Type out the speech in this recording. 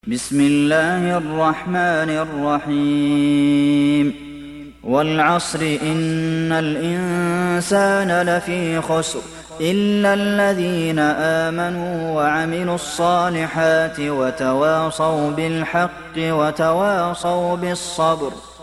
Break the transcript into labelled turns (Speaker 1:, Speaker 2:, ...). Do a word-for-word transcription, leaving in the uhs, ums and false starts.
Speaker 1: بسم الله الرحمن الرحيم والعصر إن الإنسان لفي خسر إلا الذين آمنوا وعملوا الصالحات وتواصوا بالحق وتواصوا بالصبر